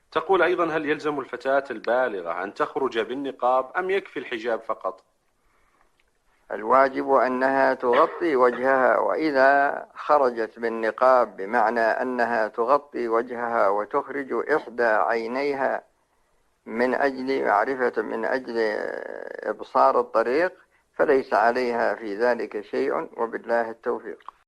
تقول أيضا: هل يلزم الفتاة البالغة أن تخرج بالنقاب أم يكفي الحجاب فقط؟ الواجب أنها تغطي وجهها، وإذا خرجت بالنقاب بمعنى أنها تغطي وجهها وتخرج إحدى عينيها من أجل إبصار الطريق، فليس عليها في ذلك شيء، وبالله التوفيق.